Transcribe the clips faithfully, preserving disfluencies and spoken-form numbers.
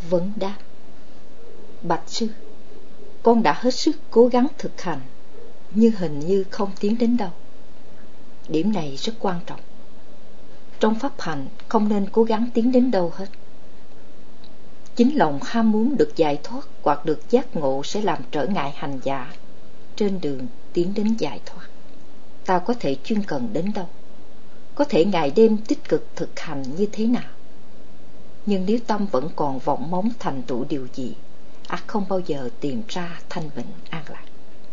Vấn đáp: Bạch sư, con đã hết sức cố gắng thực hành, nhưng hình như không tiến đến đâu. Điểm này rất quan trọng. Trong pháp hành không nên cố gắng tiến đến đâu hết. Chính lòng ham muốn được giải thoát hoặc được giác ngộ sẽ làm trở ngại hành giả trên đường tiến đến giải thoát. Ta có thể chuyên cần đến đâu, có thể ngày đêm tích cực thực hành như thế nào, nhưng nếu tâm vẫn còn vọng mong thành tựu điều gì, ắt không bao giờ tìm ra thanh bình an lạc.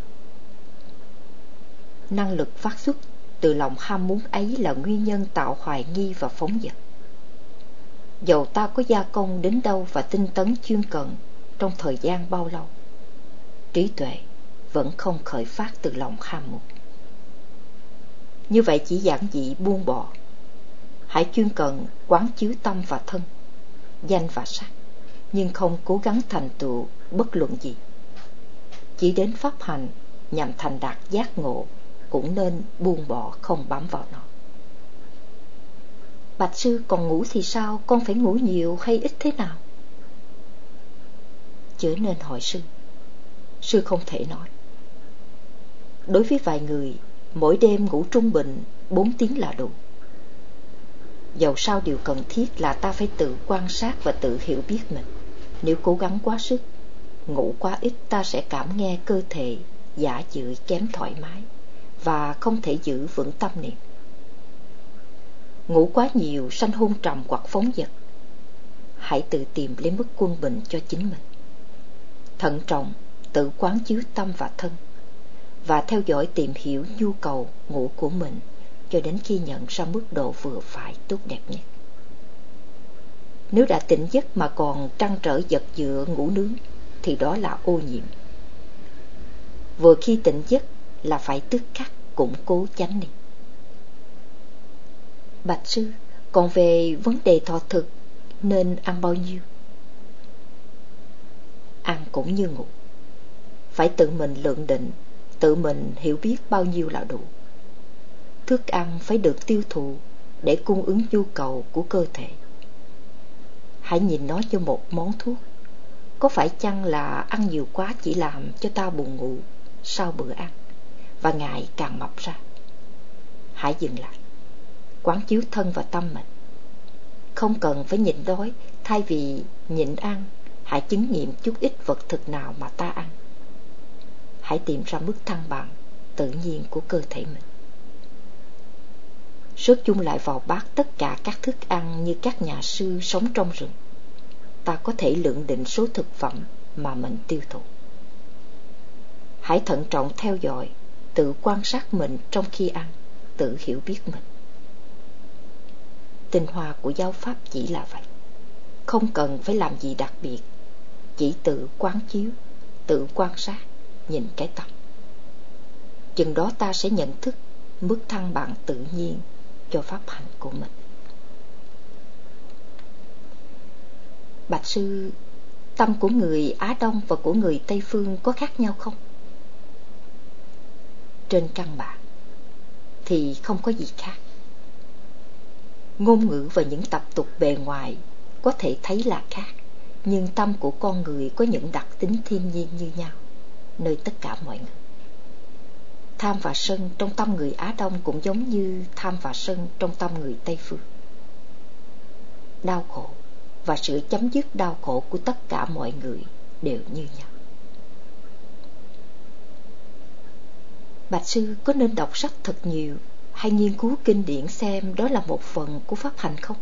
Năng lực phát xuất từ lòng ham muốn ấy là nguyên nhân tạo hoài nghi và phóng dật. Dầu ta có gia công đến đâu và tinh tấn chuyên cần trong thời gian bao lâu, trí tuệ vẫn không khởi phát từ lòng ham muốn. Như vậy chỉ giản dị buông bỏ. Hãy chuyên cần quán chiếu tâm và thân, danh và sắc, nhưng không cố gắng thành tựu bất luận gì. Chỉ đến pháp hành nhằm thành đạt giác ngộ cũng nên buông bỏ, không bám vào nó. Bạch sư, còn ngủ thì sao? Con phải ngủ nhiều hay ít thế nào? Chớ nên hỏi sư. Sư không thể nói. Đối với vài người, mỗi đêm ngủ trung bình bốn tiếng là đủ. Dầu sao điều cần thiết là ta phải tự quan sát và tự hiểu biết mình. Nếu cố gắng quá sức, ngủ quá ít, ta sẽ cảm nghe cơ thể dạ dự kém thoải mái và không thể giữ vững tâm niệm. Ngủ quá nhiều sanh hôn trầm hoặc phóng dật. Hãy tự tìm lấy mức quân bình cho chính mình. Thận trọng tự quán chiếu tâm và thân, và theo dõi tìm hiểu nhu cầu ngủ của mình cho đến khi nhận ra mức độ vừa phải tốt đẹp nhất. Nếu đã tỉnh giấc mà còn trăn trở giật dựa ngủ nướng thì đó là ô nhiễm. Vừa khi tỉnh giấc là phải tức khắc củng cố chánh niệm. Bạch sư, còn về vấn đề thọ thực nên ăn bao nhiêu? Ăn cũng như ngủ, phải tự mình lượng định, tự mình hiểu biết bao nhiêu là đủ. Thức ăn phải được tiêu thụ để cung ứng nhu cầu của cơ thể. Hãy nhìn nó như một món thuốc. Có phải chăng là ăn nhiều quá chỉ làm cho ta buồn ngủ sau bữa ăn và ngại càng mập ra? Hãy dừng lại, quán chiếu thân và tâm mình. Không cần phải nhịn đói, thay vì nhịn ăn, hãy chứng nghiệm chút ít vật thực nào mà ta ăn. Hãy tìm ra mức thăng bằng tự nhiên của cơ thể mình. Sớt chung lại vào bát tất cả các thức ăn như các nhà sư sống trong rừng. Ta có thể lượng định số thực phẩm mà mình tiêu thụ. Hãy thận trọng theo dõi, tự quan sát mình trong khi ăn, tự hiểu biết mình. Tinh hoa của giáo pháp chỉ là vậy. Không cần phải làm gì đặc biệt, chỉ tự quán chiếu, tự quan sát, nhìn cái tâm. Chừng đó ta sẽ nhận thức mức thăng bằng tự nhiên cho pháp hành của mình. Bạch sư, tâm của người Á Đông và của người Tây Phương có khác nhau không? Trên căn bản thì không có gì khác. Ngôn ngữ và những tập tục bề ngoài có thể thấy là khác, nhưng tâm của con người có những đặc tính thiên nhiên như nhau nơi tất cả mọi người. Tham và sân trong tâm người Á Đông cũng giống như tham và sân trong tâm người Tây Phương. Đau khổ và sự chấm dứt đau khổ của tất cả mọi người đều như nhau. Bạch sư, có nên đọc sách thật nhiều hay nghiên cứu kinh điển xem đó là một phần của pháp hành không?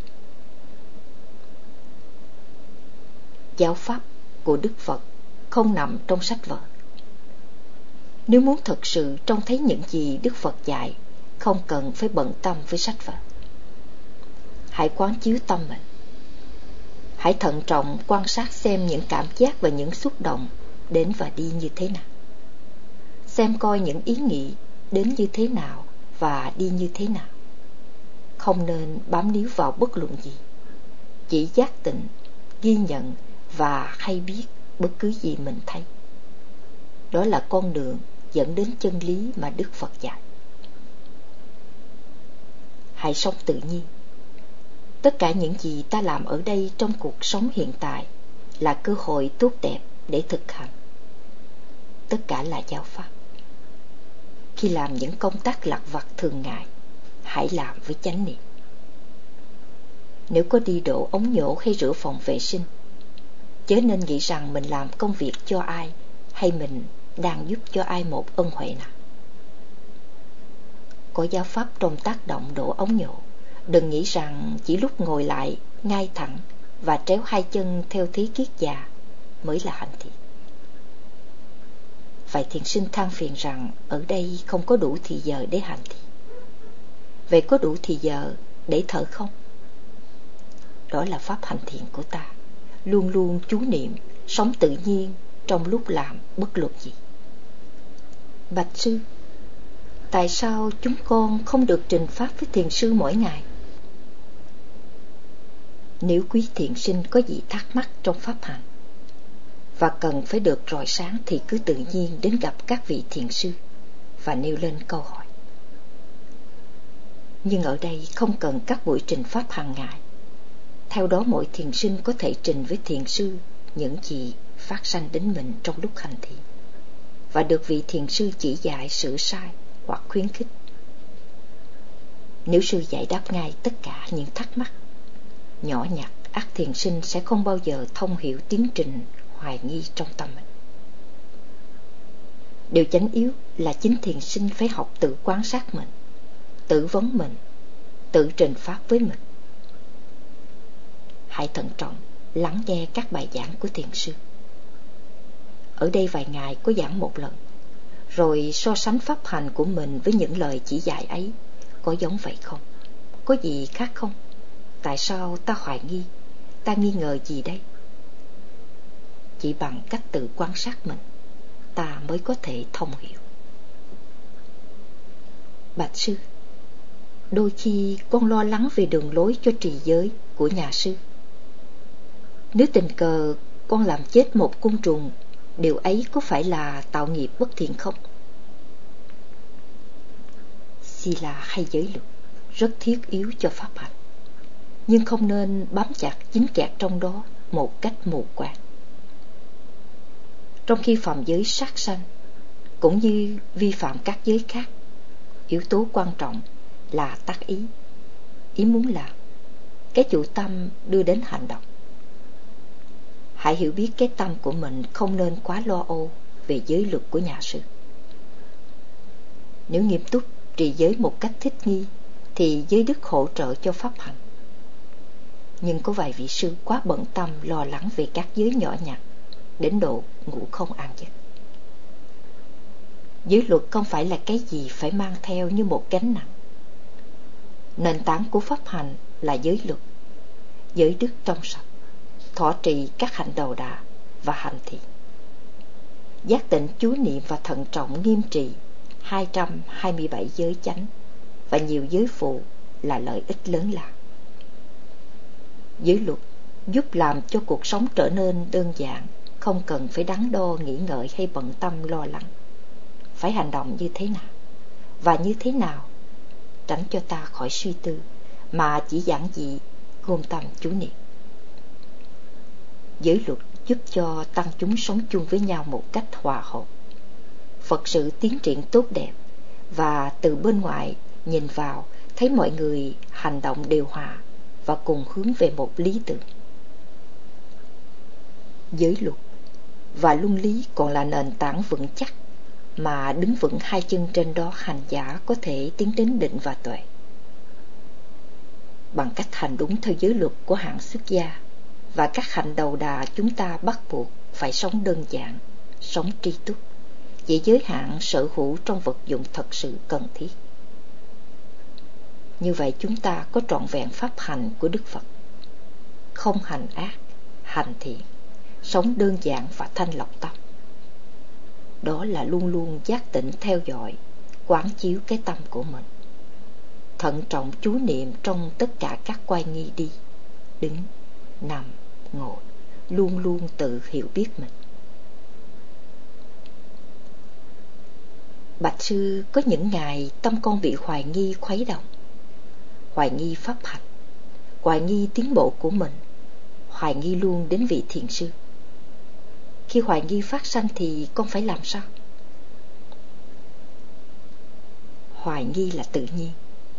Giáo pháp của Đức Phật không nằm trong sách vở. Nếu muốn thật sự trông thấy những gì Đức Phật dạy, không cần phải bận tâm với sách vở. Hãy quán chiếu tâm mình. Hãy thận trọng quan sát xem những cảm giác và những xúc động đến và đi như thế nào. Xem coi những ý nghĩ đến như thế nào và đi như thế nào. Không nên bám níu vào bất luận gì. Chỉ giác tỉnh, ghi nhận và hay biết bất cứ gì mình thấy. Đó là con đường dẫn đến chân lý mà Đức Phật dạy. Hãy sống tự nhiên. Tất cả những gì ta làm ở đây trong cuộc sống hiện tại là cơ hội tốt đẹp để thực hành. Tất cả là giáo pháp. Khi làm những công tác lặt vặt thường ngày, hãy làm với chánh niệm. Nếu có đi đổ ống nhổ hay rửa phòng vệ sinh, chớ nên nghĩ rằng mình làm công việc cho ai hay mình đang giúp cho ai một ân huệ nào. Có giáo pháp trong tác động đổ ống nhổ. Đừng nghĩ rằng chỉ lúc ngồi lại ngay thẳng và tréo hai chân theo thế kiết già mới là hành thiền. Vài thiền sinh than phiền rằng ở đây không có đủ thì giờ để hành thiền. Vậy có đủ thì giờ để thở không? Đó là pháp hành thiền của ta. Luôn luôn chú niệm, sống tự nhiên trong lúc làm bất luận gì. Bạch sư, tại sao chúng con không được trình pháp với thiền sư mỗi ngày? Nếu quý thiền sinh có gì thắc mắc trong pháp hành và cần phải được rọi sáng thì cứ tự nhiên đến gặp các vị thiền sư và nêu lên câu hỏi. Nhưng ở đây không cần các buổi trình pháp hàng ngày. Theo đó mỗi thiền sinh có thể trình với thiền sư những gì phát sanh đến mình trong lúc hành thiền và được vị thiền sư chỉ dạy sửa sai hoặc khuyến khích. Nếu sư giải đáp ngay tất cả những thắc mắc nhỏ nhặt, ắt thiền sinh sẽ không bao giờ thông hiểu tiến trình hoài nghi trong tâm mình. Điều chánh yếu là chính thiền sinh phải học tự quan sát mình, tự vấn mình, tự trình pháp với mình. Hãy thận trọng lắng nghe các bài giảng của thiền sư. Ở đây vài ngày có giảng một lần, rồi so sánh pháp hành của mình với những lời chỉ dạy ấy, có giống vậy không? Có gì khác không? Tại sao ta hoài nghi? Ta nghi ngờ gì đây? Chỉ bằng cách tự quan sát mình, ta mới có thể thông hiểu. Bạch sư, đôi khi con lo lắng về đường lối cho trì giới của nhà sư. Nếu tình cờ con làm chết một côn trùng, điều ấy có phải là tạo nghiệp bất thiện không? Sila hay giới luật rất thiết yếu cho pháp hành, nhưng không nên bám chặt dính kẹt trong đó một cách mù quáng. Trong khi phạm giới sát sanh cũng như vi phạm các giới khác, yếu tố quan trọng là tác ý, ý muốn làm, cái chủ tâm đưa đến hành động. Hãy hiểu biết cái tâm của mình không nên quá lo âu về giới luật của nhà sư. Nếu nghiêm túc trì giới một cách thích nghi thì giới đức hỗ trợ cho pháp hành. Nhưng có vài vị sư quá bận tâm lo lắng về các giới nhỏ nhặt đến độ ngủ không an giấc. Giới luật không phải là cái gì phải mang theo như một gánh nặng. Nền tảng của pháp hành là giới luật, giới đức trong sạch, thọ trì các hạnh đầu đà và hành thiện. Giác tịnh chú niệm và thận trọng nghiêm trì hai trăm hai mươi bảy giới chánh và nhiều giới phụ là lợi ích lớn lao. Giới luật giúp làm cho cuộc sống trở nên đơn giản, không cần phải đắn đo nghĩ ngợi hay bận tâm lo lắng. Phải hành động như thế nào và như thế nào, tránh cho ta khỏi suy tư mà chỉ giản dị gom tâm chú niệm. Giới luật giúp cho tăng chúng sống chung với nhau một cách hòa hợp, Phật sự tiến triển tốt đẹp, và từ bên ngoài nhìn vào thấy mọi người hành động điều hòa và cùng hướng về một lý tưởng. Giới luật và luân lý còn là nền tảng vững chắc mà đứng vững hai chân trên đó hành giả có thể tiến đến định và tuệ. Bằng cách hành đúng theo giới luật của hạng xuất gia và các hạnh đầu đà, chúng ta bắt buộc phải sống đơn giản, sống tri túc, chỉ giới hạn sở hữu trong vật dụng thật sự cần thiết. Như vậy chúng ta có trọn vẹn pháp hành của Đức Phật: không hành ác, hành thiện, sống đơn giản và thanh lọc tâm. Đó là luôn luôn giác tỉnh theo dõi, quán chiếu cái tâm của mình, thận trọng chú niệm trong tất cả các quay nghi đi, đứng, nằm, ngồi, luôn luôn tự hiểu biết mình. Bạch sư, có những ngày tâm con bị hoài nghi khuấy động, hoài nghi pháp hành, hoài nghi tiến bộ của mình, hoài nghi luôn đến vị thiền sư. khi hoài nghi phát sanh thì con phải làm sao? Hoài nghi là tự nhiên.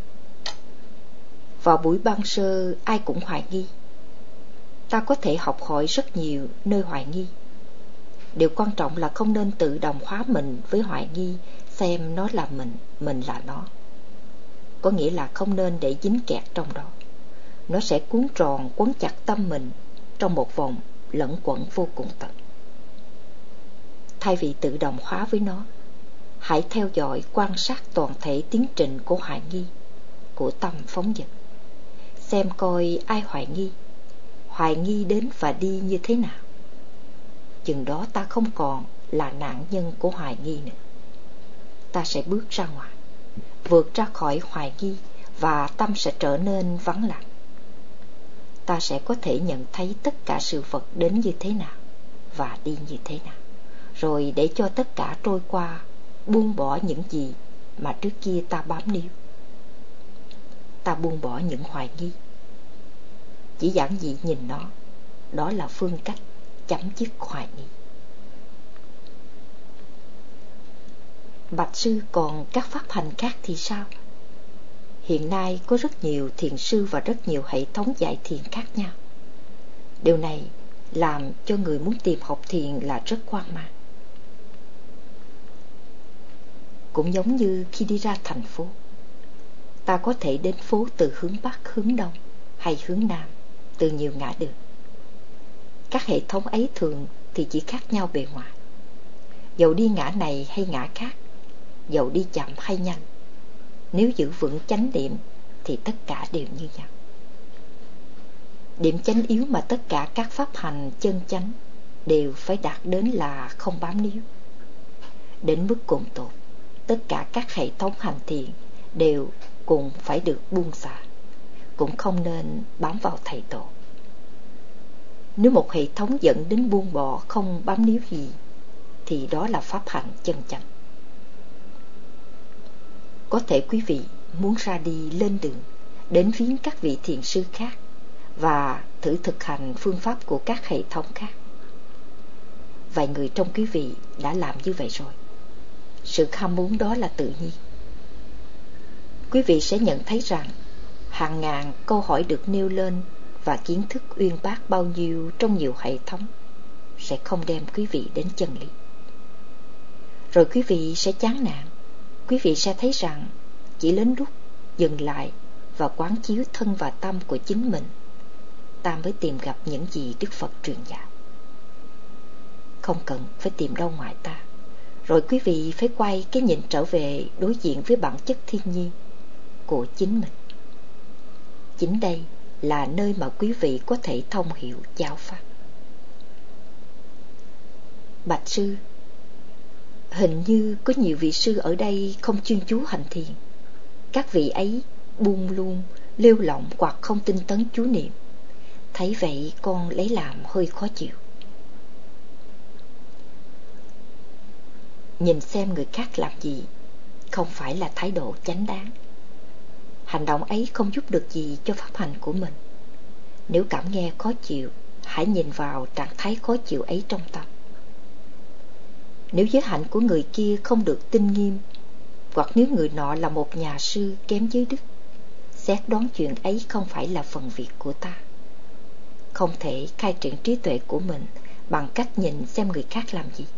Vào buổi ban sơ ai cũng hoài nghi. Ta có thể học hỏi rất nhiều nơi hoài nghi. Điều quan trọng là không nên tự đồng hóa mình với hoài nghi, xem nó là mình, mình là nó. Có nghĩa là không nên để dính kẹt trong đó. Nó sẽ cuốn tròn, quấn chặt tâm mình trong một vòng lẫn quẩn vô cùng tận. Thay vì tự đồng hóa với nó, hãy theo dõi, quan sát toàn thể tiến trình của hoài nghi, của tâm phóng dật. Xem coi ai hoài nghi, hoài nghi đến và đi như thế nào. Chừng đó ta không còn là nạn nhân của hoài nghi nữa. Ta sẽ bước ra ngoài, vượt ra khỏi hoài nghi, và tâm sẽ trở nên vắng lặng. Ta sẽ có thể nhận thấy tất cả sự vật đến như thế nào và đi như thế nào, rồi để cho tất cả trôi qua, buông bỏ những gì mà trước kia ta bám níu. Ta buông bỏ những hoài nghi. Chỉ giản dị nhìn nó, đó là phương cách chấm dứt hoài nghi. Bạch sư, còn các pháp hành khác thì sao? Hiện nay có rất nhiều thiền sư và rất nhiều hệ thống dạy thiền khác nhau. Điều này làm cho người muốn tìm học thiền là rất hoang mang. Cũng giống như khi đi ra thành phố, ta có thể đến phố từ hướng Bắc, hướng Đông hay hướng Nam, từ nhiều ngã đường. Các hệ thống ấy thường thì chỉ khác nhau bề ngoài. Dẫu đi ngã này hay ngã khác, dẫu đi chậm hay nhanh, nếu giữ vững chánh niệm thì tất cả đều như nhau. Điểm chánh yếu mà tất cả các pháp hành chân chánh đều phải đạt đến là không bám níu. Đến mức cùng tột, tất cả các hệ thống hành thiền đều cùng phải được buông xả, cũng không nên bám vào thầy tổ. Nếu một hệ thống dẫn đến buông bỏ không bám níu gì, thì đó là pháp hành chân chánh. Có thể quý vị muốn ra đi lên đường, đến viếng các vị thiền sư khác và thử thực hành phương pháp của các hệ thống khác. Vài người trong quý vị đã làm như vậy rồi. Sự ham muốn đó là tự nhiên. Quý vị sẽ nhận thấy rằng hàng ngàn câu hỏi được nêu lên và kiến thức uyên bác bao nhiêu trong nhiều hệ thống sẽ không đem quý vị đến chân lý. Rồi quý vị sẽ chán nản. Quý vị sẽ thấy rằng chỉ đến lúc dừng lại và quán chiếu thân và tâm của chính mình, ta mới tìm gặp những gì Đức Phật truyền dạy. Không cần phải tìm đâu ngoài ta. Rồi quý vị phải quay cái nhìn trở về đối diện với bản chất thiên nhiên của chính mình. Chính đây là nơi mà quý vị có thể thông hiểu giáo pháp. Bạch sư, hình như có nhiều vị sư ở đây không chuyên chú hành thiền. Các vị ấy buông luôn, lêu lỏng hoặc không tinh tấn chú niệm. Thấy vậy con lấy làm hơi khó chịu. Nhìn xem người khác làm gì không phải là thái độ chánh đáng. Hành động ấy không giúp được gì cho pháp hành của mình. Nếu cảm nghe khó chịu, hãy nhìn vào trạng thái khó chịu ấy trong tâm. Nếu giới hạnh của người kia không được tinh nghiêm, hoặc nếu người nọ là một nhà sư kém giới đức, xét đoán chuyện ấy không phải là phần việc của ta. Không thể khai triển trí tuệ của mình bằng cách nhìn xem người khác làm gì.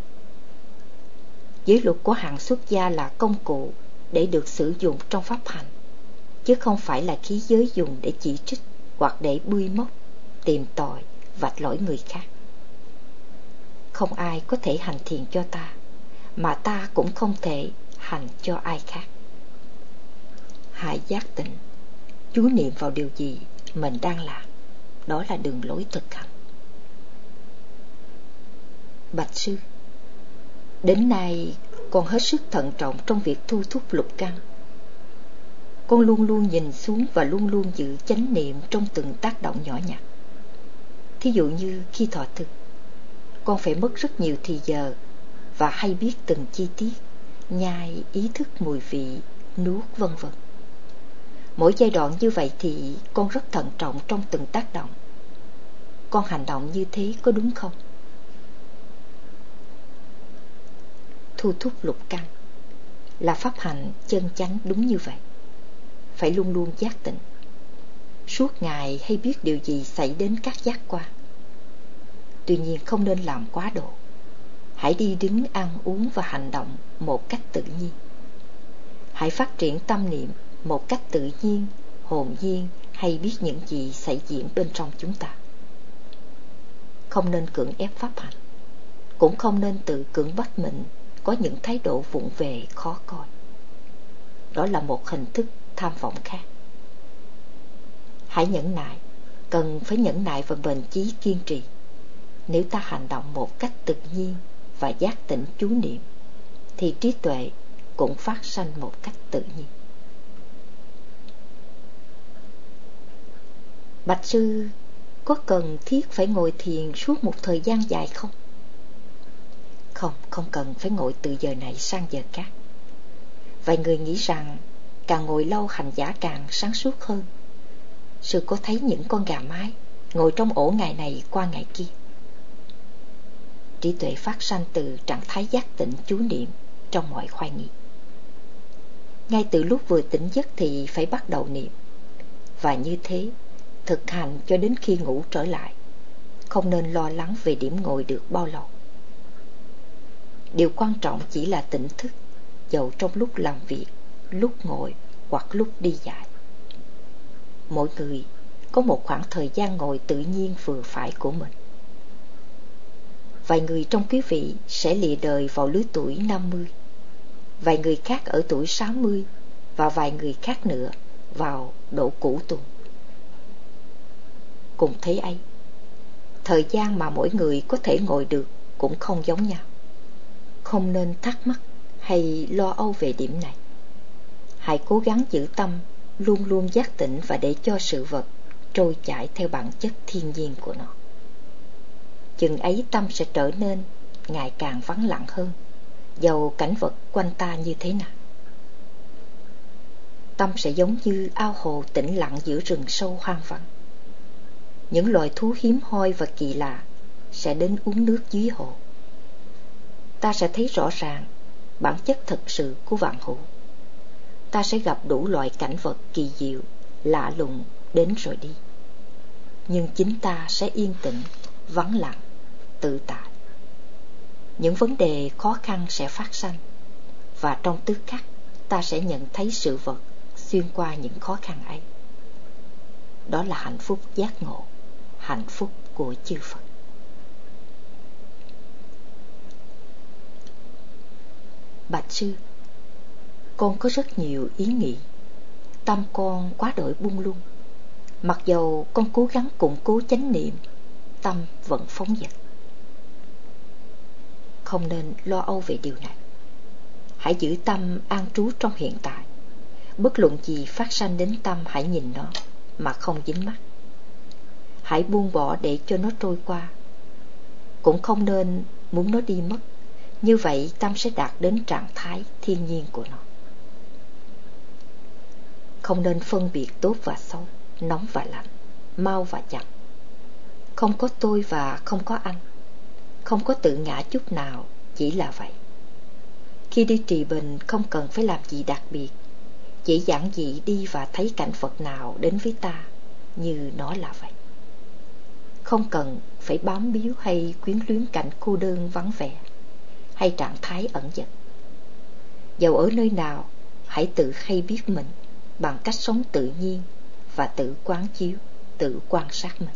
Giới luật của hạng xuất gia là công cụ để được sử dụng trong pháp hành, chứ không phải là khí giới dùng để chỉ trích hoặc để bươi móc, tìm tội, vạch lỗi người khác. Không ai có thể hành thiền cho ta, mà ta cũng không thể hành cho ai khác. Hãy giác tỉnh, chú niệm vào điều gì mình đang làm. Đó là đường lối thực hành. Bạch sư, đến nay con hết sức thận trọng trong việc thu thúc lục căn. Con luôn luôn nhìn xuống và luôn luôn giữ chánh niệm trong từng tác động nhỏ nhặt. Thí dụ như khi thọ thực, con phải mất rất nhiều thì giờ và hay biết từng chi tiết, nhai, ý thức mùi vị, nuốt vân vân. Mỗi giai đoạn như vậy thì con rất thận trọng trong từng tác động. Con hành động như thế có đúng không? thu thúc lục căn, là pháp hành chân chánh đúng như vậy. Phải luôn luôn giác tỉnh, suốt ngày hay biết điều gì xảy đến các giác quan. Tuy nhiên không nên làm quá độ. Hãy đi đứng, ăn uống và hành động một cách tự nhiên. Hãy phát triển tâm niệm một cách tự nhiên, hồn nhiên, hay biết những gì xảy diễn bên trong chúng ta. Không nên cưỡng ép pháp hành, cũng không nên tự cưỡng bách mình có những thái độ vụng về khó coi. Đó là một hình thức tham vọng khác. Hãy nhẫn nại, cần phải nhẫn nại và bền chí kiên trì. Nếu ta hành động một cách tự nhiên và giác tỉnh chú niệm, thì trí tuệ cũng phát sanh một cách tự nhiên. Bạch sư, có cần thiết phải ngồi thiền suốt một thời gian dài không? Không, không cần phải ngồi từ giờ này sang giờ khác. Vài người nghĩ rằng càng ngồi lâu hành giả càng sáng suốt hơn. Sư có thấy những con gà mái ngồi trong ổ ngày này qua ngày kia. Trí tuệ phát sanh từ trạng thái giác tỉnh chú niệm trong mọi khoái nghĩ. Ngay từ lúc vừa tỉnh giấc thì phải bắt đầu niệm, và như thế thực hành cho đến khi ngủ trở lại. Không nên lo lắng về điểm ngồi được bao lâu. Điều quan trọng chỉ là tỉnh thức, dầu trong lúc làm việc, lúc ngồi hoặc lúc đi dạy. Mỗi người có một khoảng thời gian ngồi tự nhiên vừa phải của mình. Vài người trong quý vị sẽ lìa đời vào lứa tuổi năm mươi, vài người khác ở tuổi sáu mươi, và vài người khác nữa vào độ cửu tuần. Cùng thế ấy, thời gian mà mỗi người có thể ngồi được cũng không giống nhau. Không nên thắc mắc hay lo âu về điểm này. Hãy cố gắng giữ tâm luôn luôn giác tỉnh và để cho sự vật trôi chảy theo bản chất thiên nhiên của nó. Chừng ấy tâm sẽ trở nên ngày càng vắng lặng hơn, dầu cảnh vật quanh ta như thế nào. Tâm sẽ giống như ao hồ tĩnh lặng giữa rừng sâu hoang vắng. Những loài thú hiếm hoi và kỳ lạ sẽ đến uống nước dưới hồ. Ta sẽ thấy rõ ràng bản chất thực sự của vạn hữu. Ta sẽ gặp đủ loại cảnh vật kỳ diệu, lạ lùng đến rồi đi. Nhưng chính ta sẽ yên tĩnh, vắng lặng, tự tại. Những vấn đề khó khăn sẽ phát sanh, và trong tức khắc ta sẽ nhận thấy sự vật xuyên qua những khó khăn ấy. Đó là hạnh phúc giác ngộ, hạnh phúc của chư Phật. Bạch sư, con có rất nhiều ý nghĩ. Tâm con quá đổi buông lung. Mặc dầu con cố gắng củng cố chánh niệm, tâm vẫn phóng dật. Không nên lo âu về điều này. Hãy giữ tâm an trú trong hiện tại. Bất luận gì phát sanh đến tâm, hãy nhìn nó mà không dính mắc. Hãy buông bỏ để cho nó trôi qua. Cũng không nên muốn nó đi mất. Như vậy tâm sẽ đạt đến trạng thái thiên nhiên của nó. Không nên phân biệt tốt và xấu, nóng và lạnh, mau và chậm. Không có tôi và không có anh. Không có tự ngã chút nào, chỉ là vậy. Khi đi trì bình không cần phải làm gì đặc biệt, chỉ giản dị đi và thấy cảnh vật nào đến với ta như nó là vậy. Không cần phải bám víu hay quyến luyến cảnh cô đơn vắng vẻ, hay trạng thái ẩn dật. Dầu ở nơi nào, hãy tự hay biết mình bằng cách sống tự nhiên và tự quán chiếu, tự quan sát mình.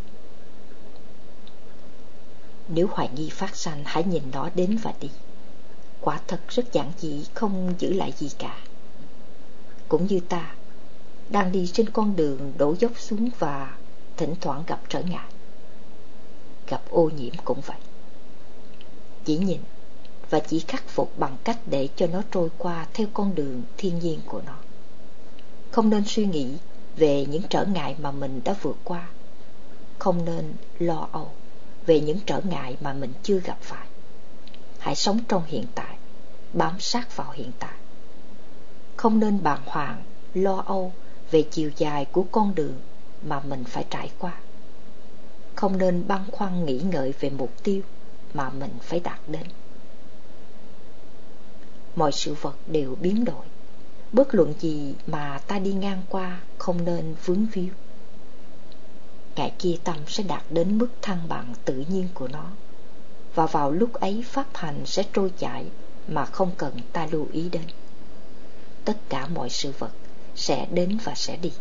Nếu hoài nghi phát sanh, hãy nhìn nó đến và đi. Quả thật rất giản dị, không giữ lại gì cả. Cũng như ta đang đi trên con đường đổ dốc xuống và thỉnh thoảng gặp trở ngại, gặp ô nhiễm cũng vậy. Chỉ nhìn và chỉ khắc phục bằng cách để cho nó trôi qua theo con đường thiên nhiên của nó. Không nên suy nghĩ về những trở ngại mà mình đã vượt qua. Không nên lo âu về những trở ngại mà mình chưa gặp phải. Hãy sống trong hiện tại, bám sát vào hiện tại. Không nên bàng hoàng, lo âu về chiều dài của con đường mà mình phải trải qua. Không nên băn khoăn nghĩ ngợi về mục tiêu mà mình phải đạt đến. mọi sự vật đều biến đổi. Bất luận gì mà ta đi ngang qua không nên vướng víu. Ngày kia tâm sẽ đạt đến mức thăng bằng tự nhiên của nó, và vào lúc ấy pháp hành sẽ trôi chảy mà không cần ta lưu ý đến. Tất cả mọi sự vật sẽ đến và sẽ đi.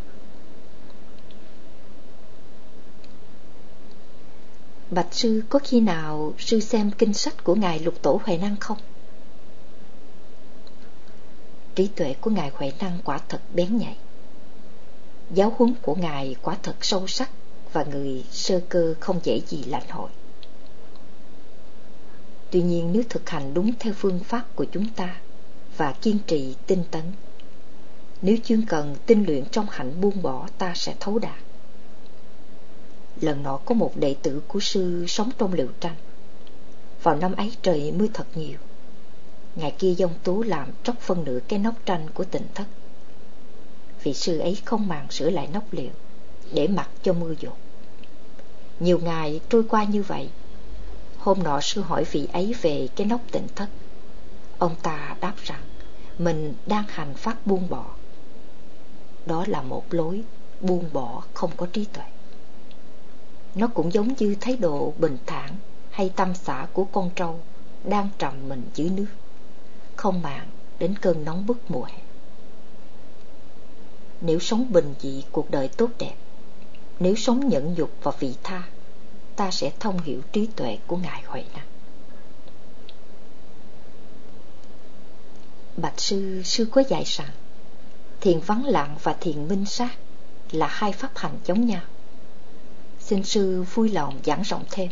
Bạch sư, có khi nào sư xem kinh sách của Ngài Lục Tổ Huệ Năng không? Trí tuệ của Ngài Huệ Năng quả thật bén nhạy. Giáo huấn của Ngài quả thật sâu sắc, và người sơ cơ không dễ gì lãnh hội. Tuy nhiên nếu thực hành đúng theo phương pháp của chúng ta và kiên trì tinh tấn, nếu chuyên cần tinh luyện trong hạnh buông bỏ, ta sẽ thấu đạt. Lần nọ có một đệ tử của sư sống trong lều tranh. Vào năm ấy trời mưa thật nhiều. Ngày kia giông tố làm tróc phân nửa cái nóc tranh của Tịnh thất. Vị sư ấy không màng sửa lại nóc liều để mặc cho mưa dột. Nhiều ngày trôi qua như vậy. Hôm nọ sư hỏi vị ấy về cái nóc Tịnh thất. Ông ta đáp rằng mình đang hành pháp buông bỏ. Đó là một lối buông bỏ không có trí tuệ. Nó cũng giống như thái độ bình thản hay tâm xả của con trâu đang trầm mình dưới nước, không màng đến cơn nóng bức mùa hè. Nếu sống bình dị cuộc đời tốt đẹp, nếu sống nhẫn nhục và vị tha, ta sẽ thông hiểu trí tuệ của Ngài Huệ Năng. Bạch sư, sư có dạy rằng thiền vắng lặng và thiền minh sát là hai pháp hành giống nhau. Xin sư vui lòng giảng rộng thêm.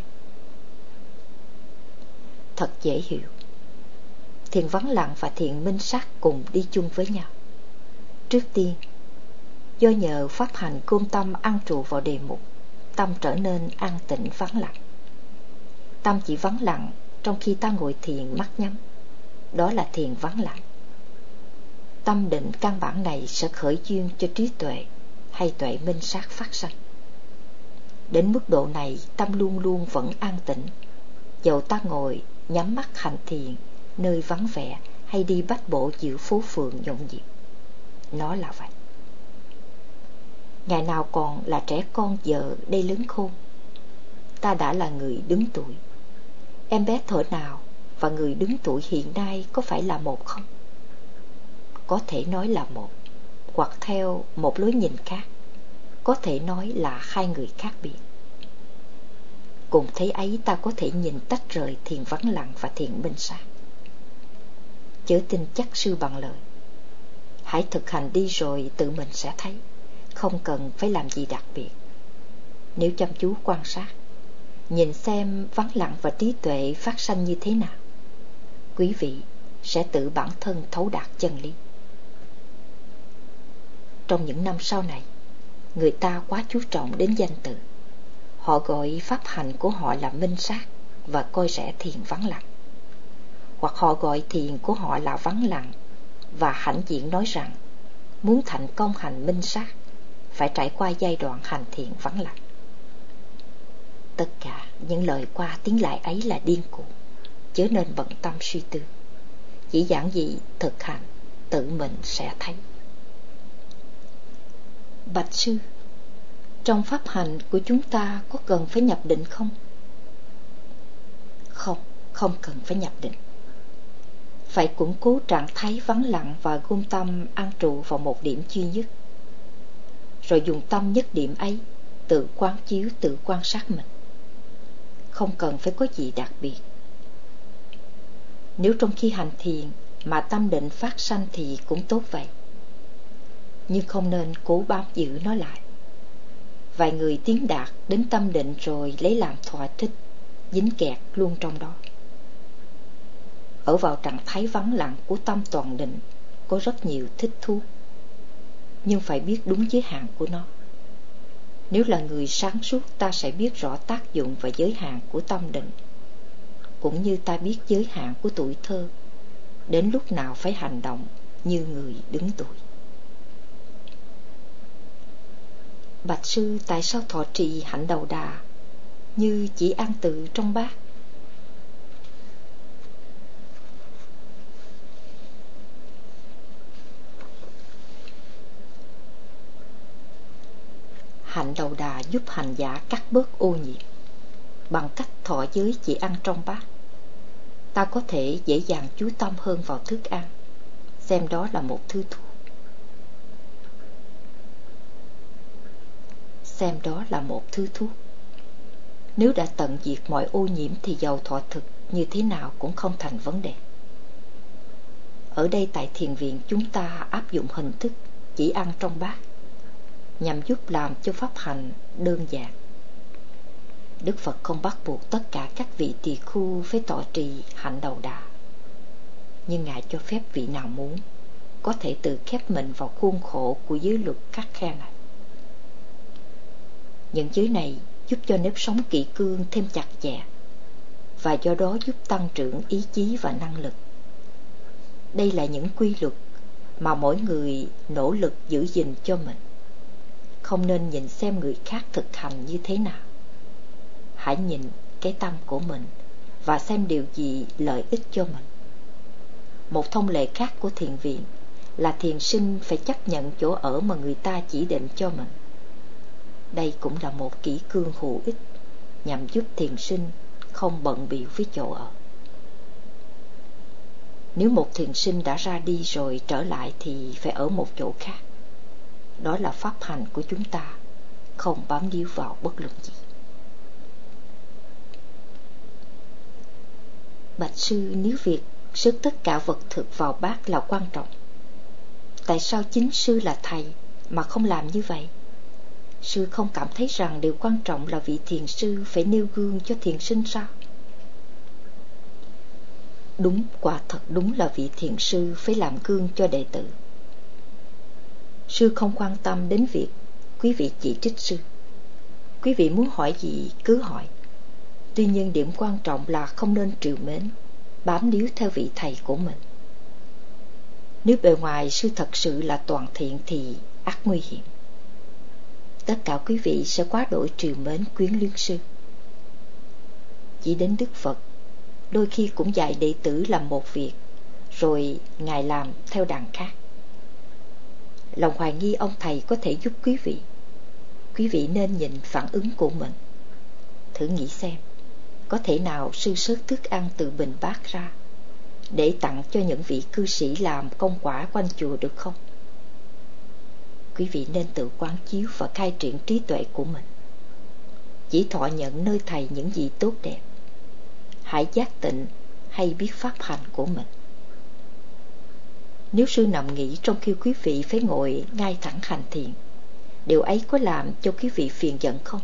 Thật dễ hiểu. Thiền vắng lặng và thiền minh sát cùng đi chung với nhau. Trước tiên, do nhờ pháp hành gom tâm an trụ vào đề mục, tâm trở nên an tĩnh vắng lặng. Tâm chỉ vắng lặng trong khi ta ngồi thiền mắt nhắm. Đó là thiền vắng lặng. Tâm định căn bản này sẽ khởi duyên cho trí tuệ hay tuệ minh sát phát sanh. Đến mức độ này, tâm luôn luôn vẫn an tĩnh, dầu ta ngồi nhắm mắt hành thiền nơi vắng vẻ hay đi bách bộ giữa phố phường nhộn nhịp. Nó là vậy. Ngày nào còn là trẻ con, giờ đây lớn khôn, ta đã là người đứng tuổi. Em bé thuở nào và người đứng tuổi hiện nay có phải là một không? Có thể nói là một, hoặc theo một lối nhìn khác, có thể nói là hai người khác biệt. Cùng thế ấy, ta có thể nhìn tách rời thiền vắng lặng và thiền minh sát. Chớ tin chắc sư bằng lời. Hãy thực hành đi rồi tự mình sẽ thấy, không cần phải làm gì đặc biệt. Nếu chăm chú quan sát, nhìn xem vắng lặng và trí tuệ phát sanh như thế nào, quý vị sẽ tự bản thân thấu đạt chân lý. Trong những năm sau này, người ta quá chú trọng đến danh từ. Họ gọi pháp hành của họ là minh sát và coi rẻ thiền vắng lặng. Hoặc họ gọi thiền của họ là vắng lặng và hãnh diện nói rằng muốn thành công hành minh sát phải trải qua giai đoạn hành thiền vắng lặng. Tất cả những lời qua tiếng lại ấy là điên cuồng, chớ nên bận tâm suy tư. Chỉ giản dị thực hành, tự mình sẽ thấy. Bạch sư, trong pháp hành của chúng ta có cần phải nhập định không? Không, không cần phải nhập định. Phải củng cố trạng thái vắng lặng và gom tâm an trụ vào một điểm duy nhất, rồi dùng tâm nhất điểm ấy tự quán chiếu, tự quan sát mình. Không cần phải có gì đặc biệt. Nếu trong khi hành thiền mà tâm định phát sanh thì cũng tốt vậy, nhưng không nên cố bám giữ nó lại. Vài người tiến đạt đến tâm định rồi lấy làm thỏa thích, dính kẹt luôn trong đó. Ở vào trạng thái vắng lặng của tâm toàn định có rất nhiều thích thú, nhưng phải biết đúng giới hạn của nó. Nếu là người sáng suốt, ta sẽ biết rõ tác dụng và giới hạn của tâm định, cũng như ta biết giới hạn của tuổi thơ, đến lúc nào phải hành động như người đứng tuổi. Bạch sư, tại sao thọ trì hạnh đầu đà như chỉ an tự trong bát? Hạnh đầu đà giúp hành giả cắt bớt ô nhiễm. Bằng cách thọ giới chỉ ăn trong bát, ta có thể dễ dàng chú tâm hơn vào thức ăn, xem đó là một thứ thuốc. Xem đó là một thứ thuốc. Nếu đã tận diệt mọi ô nhiễm thì dầu thọ thực như thế nào cũng không thành vấn đề. Ở đây tại thiền viện chúng ta áp dụng hình thức chỉ ăn trong bát, nhằm giúp làm cho pháp hành đơn giản. Đức Phật không bắt buộc tất cả các vị tỳ khưu phải tọa trì hạnh đầu đà, nhưng Ngài cho phép vị nào muốn có thể tự khép mình vào khuôn khổ của giới luật khắt khe này. Những giới này giúp cho nếp sống kỷ cương thêm chặt chẽ, và do đó giúp tăng trưởng ý chí và năng lực. Đây là những quy luật mà mỗi người nỗ lực giữ gìn cho mình. Không nên nhìn xem người khác thực hành như thế nào. Hãy nhìn cái tâm của mình và xem điều gì lợi ích cho mình. Một thông lệ khác của thiền viện là thiền sinh phải chấp nhận chỗ ở mà người ta chỉ định cho mình. Đây cũng là một kỷ cương hữu ích nhằm giúp thiền sinh không bận bịu với chỗ ở. Nếu một thiền sinh đã ra đi rồi trở lại thì phải ở một chỗ khác. Đó là pháp hành của chúng ta, không bám víu vào bất luận gì. Bạch sư, nếu việc sức tất cả vật thực vào bát là quan trọng, tại sao chính sư là thầy mà không làm như vậy? Sư không cảm thấy rằng điều quan trọng là vị thiền sư phải nêu gương cho thiền sinh sao? Đúng, quả thật đúng là vị thiền sư phải làm gương cho đệ tử. Sư không quan tâm đến việc quý vị chỉ trích sư. Quý vị muốn hỏi gì cứ hỏi. Tuy nhiên điểm quan trọng là không nên trìu mến, bám níu theo vị thầy của mình. Nếu bề ngoài sư thật sự là toàn thiện thì ắt nguy hiểm. Tất cả quý vị sẽ quá đổi trìu mến quyến luyến sư. Chỉ đến Đức Phật đôi khi cũng dạy đệ tử làm một việc, rồi Ngài làm theo đằng khác. Lòng hoài nghi ông thầy có thể giúp quý vị. Quý vị nên nhìn phản ứng của mình. Thử nghĩ xem, có thể nào sư sớt thức ăn từ bình bát ra để tặng cho những vị cư sĩ làm công quả quanh chùa được không? Quý vị nên tự quán chiếu và khai triển trí tuệ của mình. Chỉ thọ nhận nơi thầy những gì tốt đẹp. Hãy giác tịnh hay biết pháp hành của mình. Nếu sư nằm nghỉ trong khi quý vị phải ngồi ngay thẳng hành thiền, điều ấy có làm cho quý vị phiền giận không?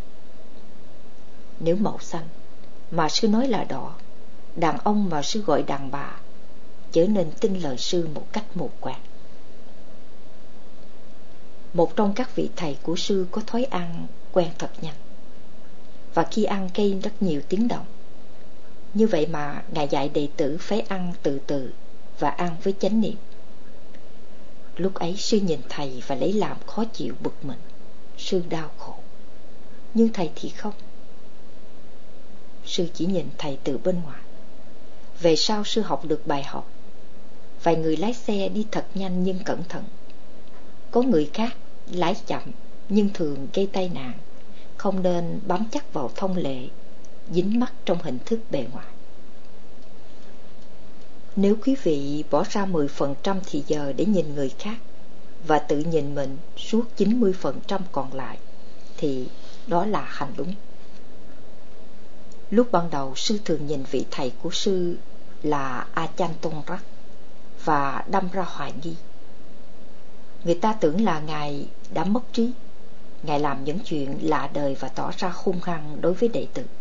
Nếu màu xanh mà sư nói là đỏ, đàn ông mà sư gọi đàn bà, chớ nên tin lời sư một cách mù quáng. Một trong các vị thầy của sư có thói ăn quen thật nhanh, và khi ăn gây rất nhiều tiếng động. Như vậy mà Ngài dạy đệ tử phải ăn từ từ và ăn với chánh niệm. Lúc ấy sư nhìn thầy và lấy làm khó chịu bực mình. Sư đau khổ. Nhưng thầy thì không. Sư chỉ nhìn thầy từ bên ngoài. Về sau sư học được bài học. Vài người lái xe đi thật nhanh nhưng cẩn thận. Có người khác lái chậm nhưng thường gây tai nạn. Không nên bám chắc vào thông lệ, dính mắc trong hình thức bề ngoài. Nếu quý vị bỏ ra mười phần trăm thì giờ để nhìn người khác và tự nhìn mình suốt chín mươi phần trăm còn lại, thì đó là hành đúng. Lúc ban đầu sư thường nhìn vị thầy của sư là Achan Tôn Rắc và đâm ra hoài nghi. Người ta tưởng là Ngài đã mất trí. Ngài làm những chuyện lạ đời và tỏ ra hung hăng đối với đệ tử.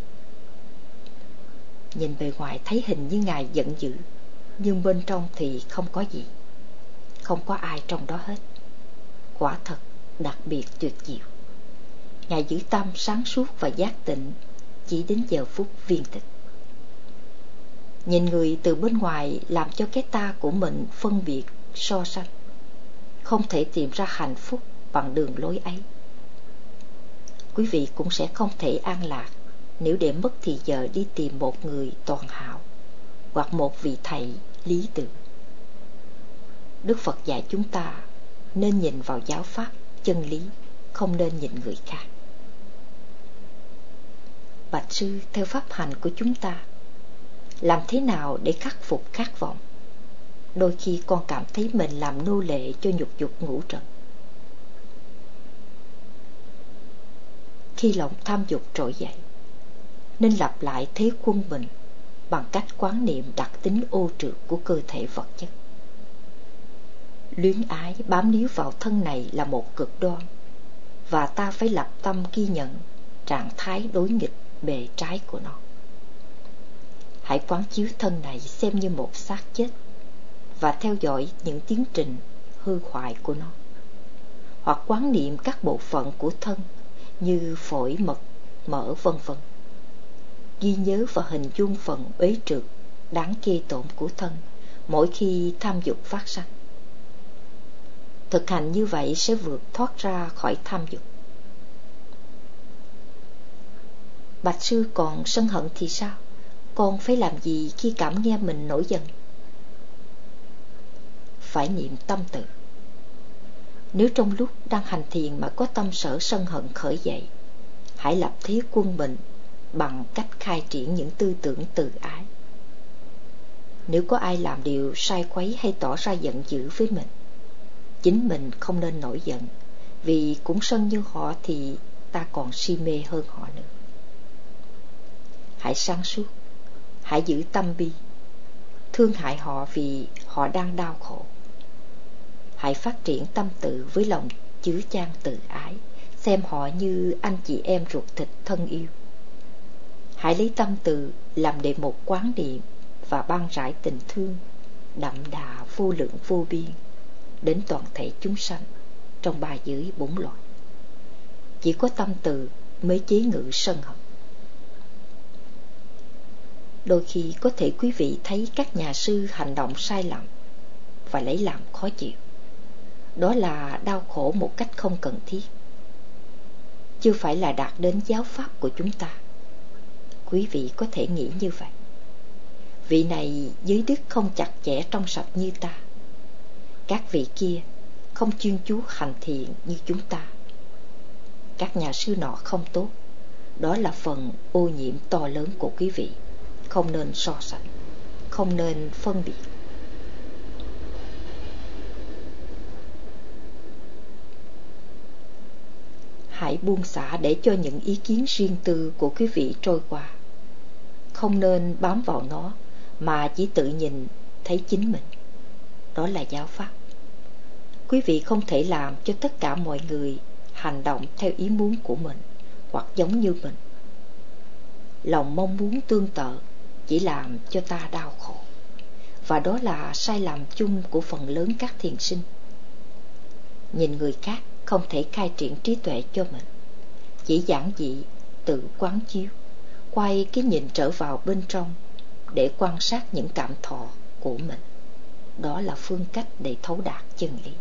Nhìn bề ngoài thấy hình như Ngài giận dữ, nhưng bên trong thì không có gì. Không có ai trong đó hết. Quả thật đặc biệt tuyệt diệu. Ngài giữ tâm sáng suốt và giác tịnh chỉ đến giờ phút viên tịch. Nhìn người từ bên ngoài làm cho cái ta của mình phân biệt, so sánh. Không thể tìm ra hạnh phúc bằng đường lối ấy. Quý vị cũng sẽ không thể an lạc nếu để mất thì giờ đi tìm một người toàn hảo hoặc một vị thầy lý tưởng. Đức Phật dạy chúng ta nên nhìn vào giáo pháp, chân lý, không nên nhìn người khác. Bạch sư, theo pháp hành của chúng ta, làm thế nào để khắc phục khát vọng? Đôi khi con cảm thấy mình làm nô lệ cho nhục dục ngũ trần. Khi lòng tham dục trỗi dậy, nên lặp lại thế quân bình bằng cách quán niệm đặc tính ô trượt của cơ thể vật chất. Luyến ái bám níu vào thân này là một cực đoan, và ta phải lập tâm ghi nhận trạng thái đối nghịch bề trái của nó. Hãy quán chiếu thân này xem như một xác chết và theo dõi những tiến trình hư hoại của nó, hoặc quán niệm các bộ phận của thân như phổi, mật, mỡ, vân vân. Ghi nhớ và hình dung phần uế trượt đáng ghê tởm của thân mỗi khi tham dục phát sanh. Thực hành như vậy sẽ vượt thoát ra khỏi tham dục. Bạch sư, còn sân hận thì sao? Con phải làm gì khi cảm nghe mình nổi giận? Phải niệm tâm tự. Nếu trong lúc đang hành thiền mà có tâm sở sân hận khởi dậy, hãy lập thế quân bình bằng cách khai triển những tư tưởng từ ái. Nếu có ai làm điều sai quấy hay tỏ ra giận dữ với mình, chính mình không nên nổi giận, vì cũng sân như họ thì ta còn si mê hơn họ nữa. Hãy sáng suốt, hãy giữ tâm bi, thương hại họ vì họ đang đau khổ. Hãy phát triển tâm tự với lòng chứa chan từ ái, xem họ như anh chị em ruột thịt thân yêu. Hãy lấy tâm tự làm đề mục quán niệm và ban rải tình thương đậm đà vô lượng vô biên đến toàn thể chúng sanh trong ba giới bốn loài. Chỉ có tâm tự mới chế ngự sân hận. Đôi khi có thể quý vị thấy các nhà sư hành động sai lầm và lấy làm khó chịu. Đó là đau khổ một cách không cần thiết, chưa phải là đạt đến giáo pháp của chúng ta. Quý vị có thể nghĩ như vậy. Vị này giới đức không chặt chẽ trong sạch như ta. Các vị kia không chuyên chú hành thiện như chúng ta. Các nhà sư nọ không tốt. Đó là phần ô nhiễm to lớn của quý vị. Không nên so sánh, không nên phân biệt. Hãy buông xả để cho những ý kiến riêng tư của quý vị trôi qua. Không nên bám vào nó, mà chỉ tự nhìn thấy chính mình. Đó là giáo pháp. Quý vị không thể làm cho tất cả mọi người hành động theo ý muốn của mình hoặc giống như mình. Lòng mong muốn tương tự chỉ làm cho ta đau khổ, và đó là sai lầm chung của phần lớn các thiền sinh. Nhìn người khác không thể khai triển trí tuệ cho mình, chỉ giản dị tự quán chiếu, quay cái nhìn trở vào bên trong để quan sát những cảm thọ của mình. Đó là phương cách để thấu đạt chân lý.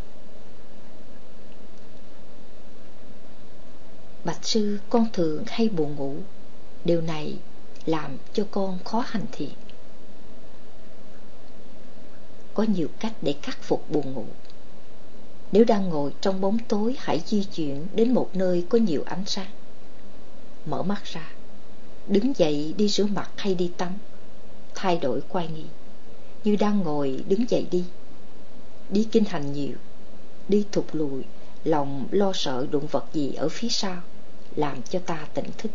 Bạch sư, con thường hay buồn ngủ. Điều này làm cho con khó hành thiền. Có nhiều cách để khắc phục buồn ngủ. Nếu đang ngồi trong bóng tối, hãy di chuyển đến một nơi có nhiều ánh sáng. Mở mắt ra, đứng dậy đi rửa mặt hay đi tắm, thay đổi quay nghi. Như đang ngồi đứng dậy đi. Đi kinh hành nhiều, đi thụt lùi, lòng lo sợ đụng vật gì ở phía sau, làm cho ta tỉnh thức.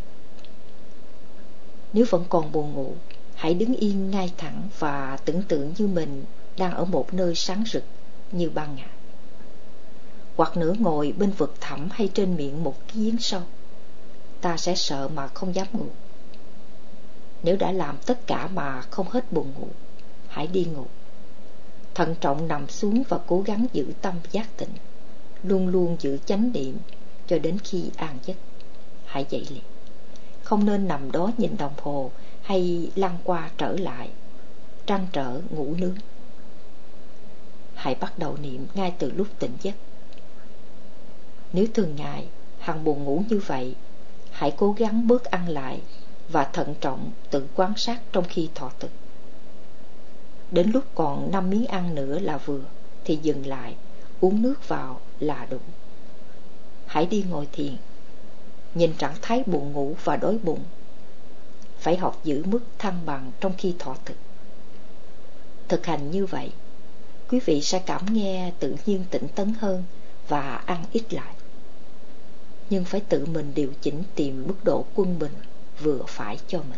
Nếu vẫn còn buồn ngủ, hãy đứng yên ngay thẳng và tưởng tượng như mình đang ở một nơi sáng rực như ban ngày. Hoặc nửa ngồi bên vực thẳm hay trên miệng một cái giếng sâu, ta sẽ sợ mà không dám ngủ. Nếu đã làm tất cả mà không hết buồn ngủ, hãy đi ngủ. Thận trọng nằm xuống và cố gắng giữ tâm giác tỉnh, luôn luôn giữ chánh niệm cho đến khi an giấc. Hãy dậy liền. Không nên nằm đó nhìn đồng hồ hay lăn qua trở lại, trăn trở ngủ nướng. Hãy bắt đầu niệm ngay từ lúc tỉnh giấc. Nếu thường ngày hằng buồn ngủ như vậy, hãy cố gắng bớt ăn lại và thận trọng tự quan sát trong khi thọ thực. Đến lúc còn năm miếng ăn nữa là vừa, thì dừng lại, uống nước vào là đủ. hãy đi ngồi thiền, nhìn trạng thái buồn ngủ và đói bụng. Phải học giữ mức thăng bằng trong khi thọ thực. Thực hành như vậy, quý vị sẽ cảm nghe tự nhiên tĩnh tấn hơn và ăn ít lại. Nhưng phải tự mình điều chỉnh tìm mức độ quân bình vừa phải cho mình.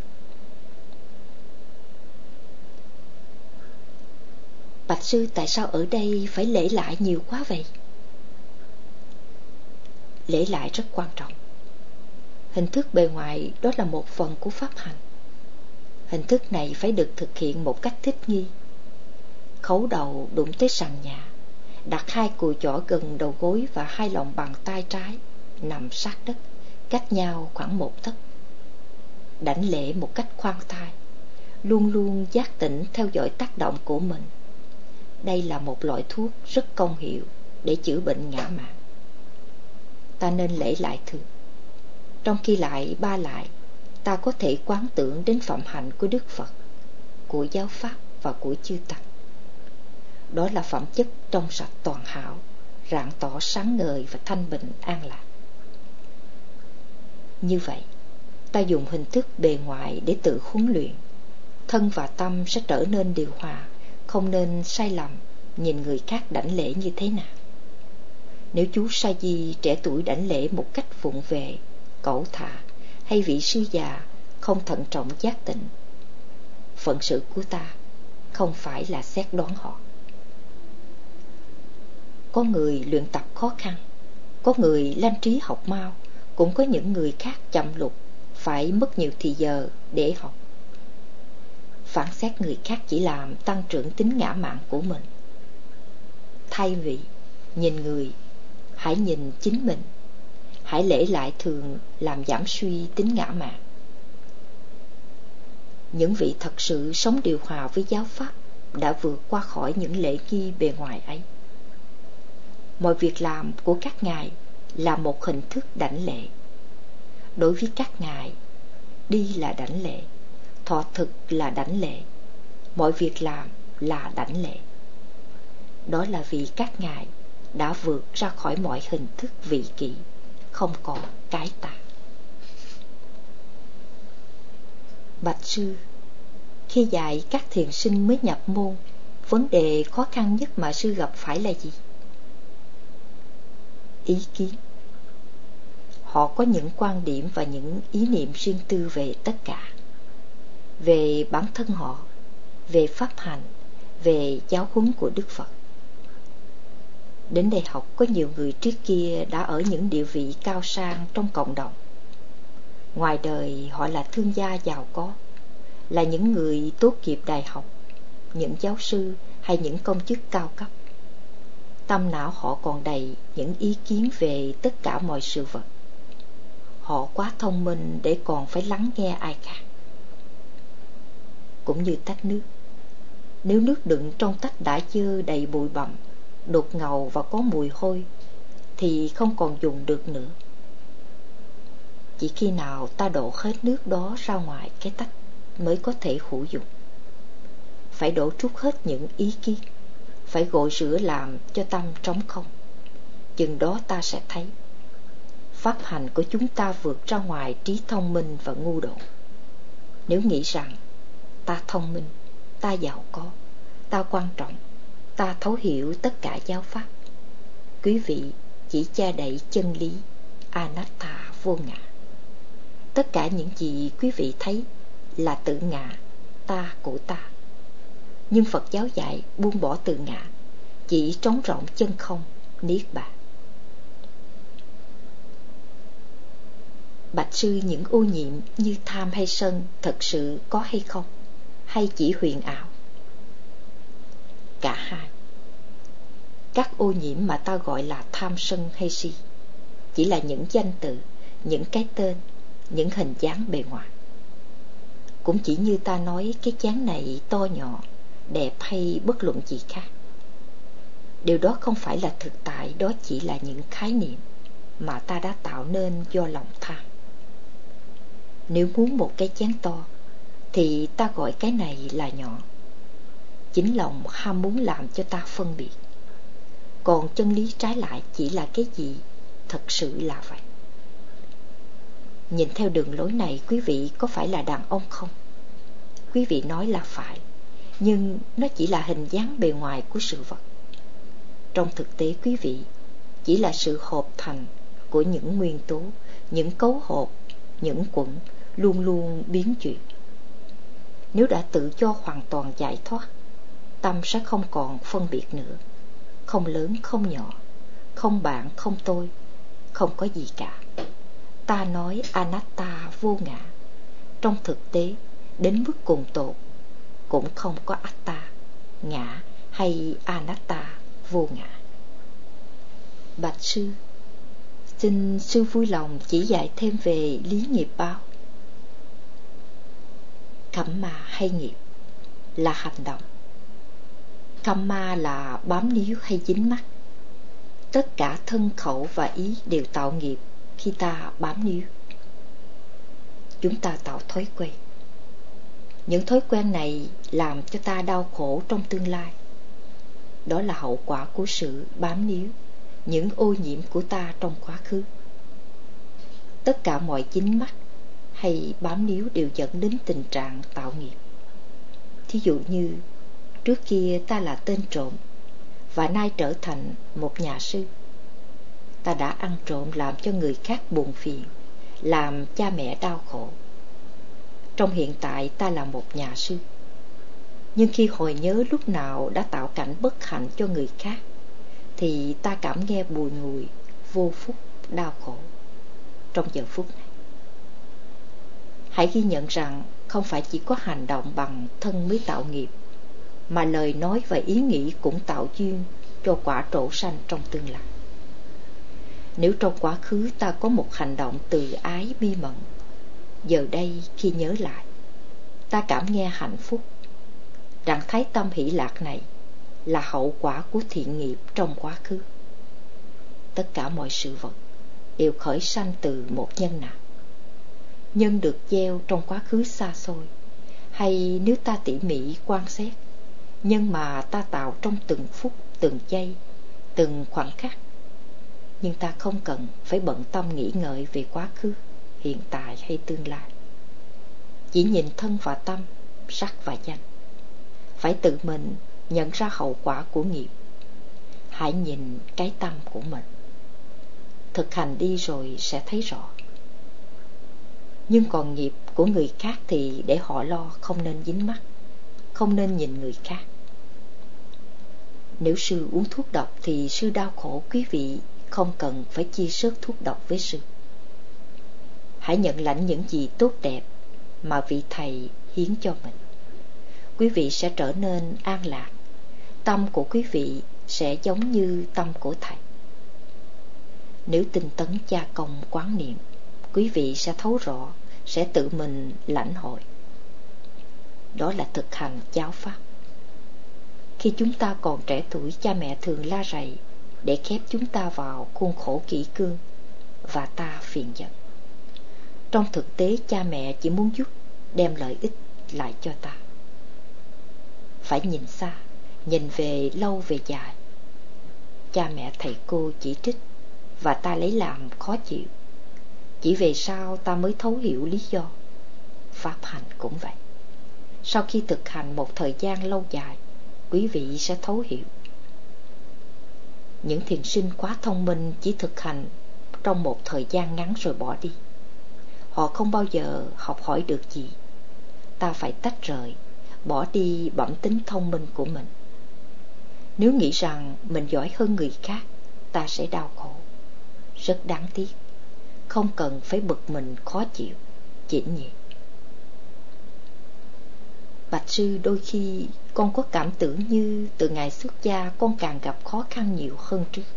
Bạch sư, tại sao ở đây phải lễ lại nhiều quá vậy? Lễ lại rất quan trọng. Hình thức bề ngoài đó là một phần của pháp hành. Hình thức này phải được thực hiện một cách thích nghi. Khấu đầu đụng tới sàn nhà, đặt hai cùi chỏ gần đầu gối và hai lòng bàn tay trái nằm sát đất, cách nhau khoảng một tấc. Đảnh lễ một cách khoan thai, luôn luôn giác tỉnh theo dõi tác động của mình. Đây là một loại thuốc rất công hiệu để chữa bệnh ngã mạn. Ta nên lễ lại thường. Trong khi lại ba lại, ta có thể quán tưởng đến phẩm hạnh của Đức Phật, của giáo pháp và của chư Tăng. Đó là phẩm chất trong sạch toàn hảo, rạng tỏ sáng ngời và thanh bình an lạc. Như vậy, ta dùng hình thức bề ngoài để tự huấn luyện. Thân và tâm sẽ trở nên điều hòa, không nên sai lầm nhìn người khác đảnh lễ như thế nào. Nếu chú Sa Di trẻ tuổi đảnh lễ một cách vụng về, cẩu thả, hay vị sư già không thận trọng giác tỉnh, phận sự của ta không phải là xét đoán họ. Có người luyện tập khó khăn, có người lanh trí học mau, cũng có những người khác chậm lục, phải mất nhiều thì giờ để học. Phán xét người khác chỉ làm tăng trưởng tính ngã mạn của mình. Thay vì nhìn người, hãy nhìn chính mình. Hãy lễ lại thường làm giảm suy tính ngã mạn. Những vị thật sự sống điều hòa với giáo pháp đã vượt qua khỏi những lễ nghi bề ngoài ấy. Mọi việc làm của các ngài là một hình thức đảnh lễ. Đối với các ngài, đi là đảnh lễ, thọ thực là đảnh lễ, mọi việc làm là đảnh lễ. Đó là vì các ngài đã vượt ra khỏi mọi hình thức vị kỷ, không còn cái ta. Bạch sư, khi dạy các thiền sinh mới nhập môn, vấn đề khó khăn nhất mà sư gặp phải là gì? Ý kiến. Họ có những quan điểm và những ý niệm riêng tư về tất cả, về bản thân họ, về pháp hành, về giáo huấn của Đức Phật. Đến đại học có nhiều người trước kia đã ở những địa vị cao sang trong cộng đồng. Ngoài đời họ là thương gia giàu có, là những người tốt nghiệp đại học, những giáo sư hay những công chức cao cấp. Tâm não họ còn đầy những ý kiến về tất cả mọi sự vật. Họ quá thông minh để còn phải lắng nghe ai khác. Cũng như tách nước, nếu nước đựng trong tách đã dơ đầy bụi bặm, đục ngầu và có mùi hôi, thì không còn dùng được nữa. Chỉ khi nào ta đổ hết nước đó ra ngoài cái tách mới có thể hữu dụng. Phải đổ trút hết những ý kiến, phải gội rửa làm cho tâm trống không. Chừng đó ta sẽ thấy pháp hành của chúng ta vượt ra ngoài trí thông minh và ngu độn. Nếu nghĩ rằng ta thông minh, ta giàu có, ta quan trọng, ta thấu hiểu tất cả giáo pháp, quý vị chỉ che đậy chân lý anatta vô ngã. Tất cả những gì quý vị thấy là tự ngã, ta của ta. Nhưng Phật giáo dạy buông bỏ tự ngã, chỉ trống rỗng chân không, niết bàn. Bạch sư, những ô nhiễm như tham hay sân thật sự có hay không, hay chỉ huyền ảo? Cả hai. Các ô nhiễm mà ta gọi là tham sân hay si chỉ là những danh từ, những cái tên, những hình dáng bề ngoài. Cũng chỉ như ta nói cái chán này to nhỏ, đẹp hay bất luận gì khác. Điều đó không phải là thực tại, đó chỉ là những khái niệm mà ta đã tạo nên do lòng tham. Nếu muốn một cái chén to thì ta gọi cái này là nhỏ. Chính lòng ham muốn làm cho ta phân biệt. Còn chân lý trái lại chỉ là cái gì thật thật sự là vậy. Nhìn theo đường lối này, quý vị có phải là đàn ông không? Quý vị nói là phải, nhưng nó chỉ là hình dáng bề ngoài của sự vật. Trong thực tế, quý vị chỉ là sự hợp thành của những nguyên tố, những cấu hộp, những quẩn luôn luôn biến chuyển. Nếu đã tự do hoàn toàn giải thoát, tâm sẽ không còn phân biệt nữa, không lớn không nhỏ, không bạn không tôi, không có gì cả. Ta nói anatta vô ngã, trong thực tế đến mức cùng tột cũng không có atta, ngã hay anatta vô ngã. Bạch sư, xin sư vui lòng chỉ dạy thêm về lý nghiệp báo. Kamma hay nghiệp là hành động. Kamma là bám níu hay dính mắc. Tất cả thân khẩu và ý đều tạo nghiệp khi ta bám níu. Chúng ta tạo thói quen. Những thói quen này làm cho ta đau khổ trong tương lai. Đó là hậu quả của sự bám níu, những ô nhiễm của ta trong quá khứ. Tất cả mọi dính mắc hay bám níu đều dẫn đến tình trạng tạo nghiệp. Thí dụ như trước kia ta là tên trộm và nay trở thành một nhà sư. Ta đã ăn trộm làm cho người khác buồn phiền, làm cha mẹ đau khổ. Trong hiện tại ta là một nhà sư, nhưng khi hồi nhớ lúc nào đã tạo cảnh bất hạnh cho người khác thì ta cảm nghe bùi ngùi, vô phúc, đau khổ trong giờ phút này. Hãy ghi nhận rằng không phải chỉ có hành động bằng thân mới tạo nghiệp, mà lời nói và ý nghĩ cũng tạo duyên cho quả trổ sanh trong tương lai. Nếu trong quá khứ ta có một hành động từ ái bi mẫn, giờ đây khi nhớ lại, ta cảm nghe hạnh phúc. Trạng thái tâm hỷ lạc này là hậu quả của thiện nghiệp trong quá khứ. Tất cả mọi sự vật đều khởi sanh từ một nhân nào. Nhân được gieo trong quá khứ xa xôi, hay nếu ta tỉ mỉ quan sát, nhân mà ta tạo trong từng phút, từng giây, từng khoảnh khắc. Nhưng ta không cần phải bận tâm nghĩ ngợi về quá khứ, hiện tại hay tương lai. Chỉ nhìn thân và tâm, sắc và danh. Phải tự mình nhận ra hậu quả của nghiệp. Hãy nhìn cái tâm của mình. Thực hành đi rồi sẽ thấy rõ. Nhưng còn nghiệp của người khác thì để họ lo, không nên dính mắc, không nên nhìn người khác. Nếu sư uống thuốc độc thì sư đau khổ, quý vị không cần phải chia sớt thuốc độc với sư. Hãy nhận lãnh những gì tốt đẹp mà vị thầy hiến cho mình. Quý vị sẽ trở nên an lạc. Tâm của quý vị sẽ giống như tâm của thầy. Nếu tinh tấn gia công quán niệm, quý vị sẽ thấu rõ, sẽ tự mình lãnh hội. Đó là thực hành giáo pháp. Khi chúng ta còn trẻ tuổi, cha mẹ thường la rầy để khép chúng ta vào khuôn khổ kỷ cương, và ta phiền giận. Trong thực tế, cha mẹ chỉ muốn giúp đem lợi ích lại cho ta. Phải nhìn xa, nhìn về lâu về dài. Cha mẹ thầy cô chỉ trích và ta lấy làm khó chịu. Chỉ về sau ta mới thấu hiểu lý do. Pháp hành cũng vậy. Sau khi thực hành một thời gian lâu dài, quý vị sẽ thấu hiểu. Những thiền sinh quá thông minh chỉ thực hành trong một thời gian ngắn rồi bỏ đi. Họ không bao giờ học hỏi được gì. Ta phải tách rời, bỏ đi bẩm tính thông minh của mình. Nếu nghĩ rằng mình giỏi hơn người khác, ta sẽ đau khổ. Rất đáng tiếc. Không cần phải bực mình khó chịu, chỉnh nhị. Bạch sư, đôi khi con có cảm tưởng như từ ngày xuất gia con càng gặp khó khăn nhiều hơn trước.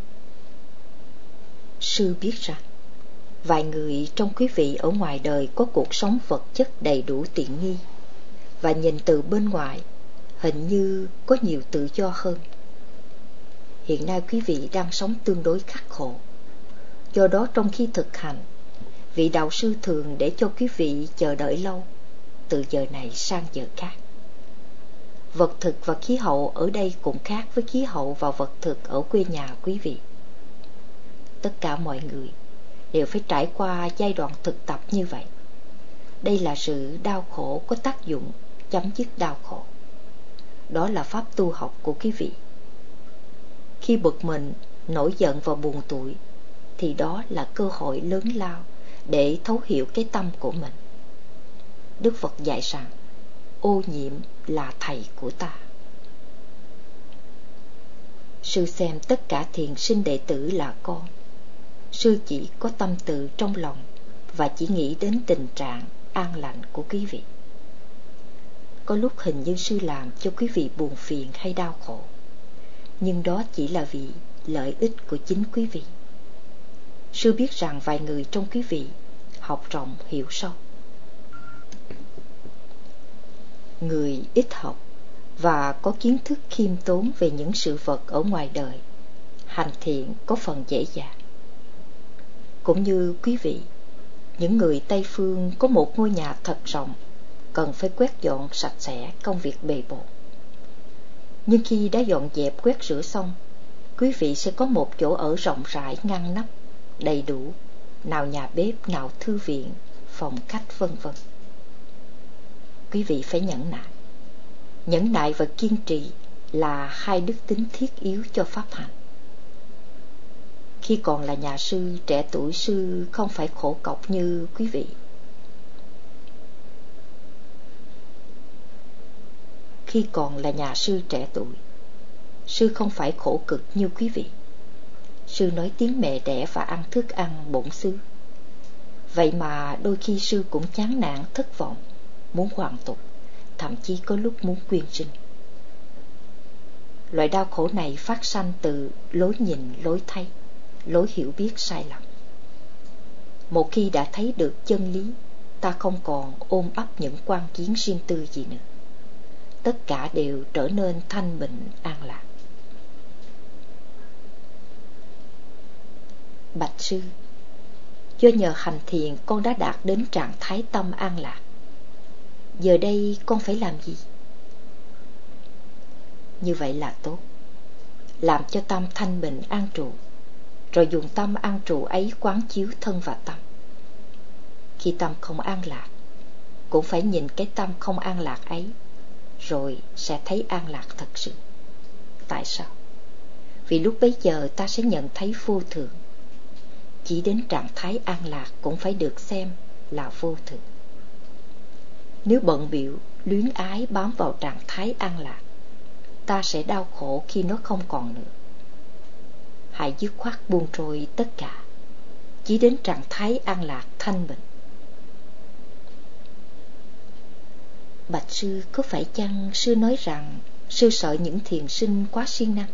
Sư biết rằng vài người trong quý vị ở ngoài đời có cuộc sống vật chất đầy đủ tiện nghi, và nhìn từ bên ngoài hình như có nhiều tự do hơn. Hiện nay quý vị đang sống tương đối khắc khổ. Do đó trong khi thực hành, vị đạo sư thường để cho quý vị chờ đợi lâu, từ giờ này sang giờ khác. Vật thực và khí hậu ở đây cũng khác với khí hậu và vật thực ở quê nhà quý vị. tất cả mọi người đều phải trải qua giai đoạn thực tập như vậy. Đây là sự đau khổ có tác dụng chấm dứt đau khổ. Đó là pháp tu học của quý vị. Khi bực mình, nổi giận và buồn tủi, thì đó là cơ hội lớn lao để thấu hiểu cái tâm của mình. Đức Phật dạy rằng, ô nhiễm là thầy của ta. Sư xem tất cả thiền sinh đệ tử là con. Sư chỉ có tâm từ trong lòng và chỉ nghĩ đến tình trạng an lành của quý vị. Có lúc hình như sư làm cho quý vị buồn phiền hay đau khổ, nhưng đó chỉ là vì lợi ích của chính quý vị. Sư biết rằng vài người trong quý vị học rộng hiểu sâu. Người ít học và có kiến thức khiêm tốn về những sự vật ở ngoài đời, hành thiện có phần dễ dàng. Cũng như quý vị, những người Tây Phương có một ngôi nhà thật rộng, cần phải quét dọn sạch sẽ công việc bề bộn. Nhưng khi đã dọn dẹp quét rửa xong, quý vị sẽ có một chỗ ở rộng rãi ngăn nắp, đầy đủ, nào nhà bếp, nào thư viện, phòng khách, vân vân. Quý vị phải nhẫn nại. Nhẫn nại và kiên trì là hai đức tính thiết yếu cho pháp hành. Khi còn là nhà sư, trẻ tuổi sư không phải khổ cọc như quý vị. Khi còn là nhà sư trẻ tuổi, sư không phải khổ cực như quý vị. Sư nói tiếng mẹ đẻ và ăn thức ăn bổn xứ. Vậy mà đôi khi sư cũng chán nản, thất vọng, muốn hoàn tục, thậm chí có lúc muốn quyên sinh. Loại đau khổ này phát sanh từ lối nhìn, lối thấy, lối hiểu biết sai lầm. Một khi đã thấy được chân lý, ta không còn ôm ấp những quan kiến riêng tư gì nữa. Tất cả đều trở nên thanh bình, an lạc. Bạch sư, do nhờ hành thiền con đã đạt đến trạng thái tâm an lạc. Giờ đây con phải làm gì? Như vậy là tốt. Làm cho tâm thanh bình an trụ, rồi dùng tâm an trụ ấy quán chiếu thân và tâm. Khi tâm không an lạc, cũng phải nhìn cái tâm không an lạc ấy, rồi sẽ thấy an lạc thật sự. Tại sao? Vì lúc bấy giờ ta sẽ nhận thấy vô thường. Chỉ đến trạng thái an lạc cũng phải được xem là vô thường. Nếu bận bịu, luyến ái bám vào trạng thái an lạc, ta sẽ đau khổ khi nó không còn nữa. Hãy dứt khoát buông trôi tất cả, chỉ đến trạng thái an lạc thanh bình. Bạch sư, có phải chăng sư nói rằng sư sợ những thiền sinh quá siêng năng?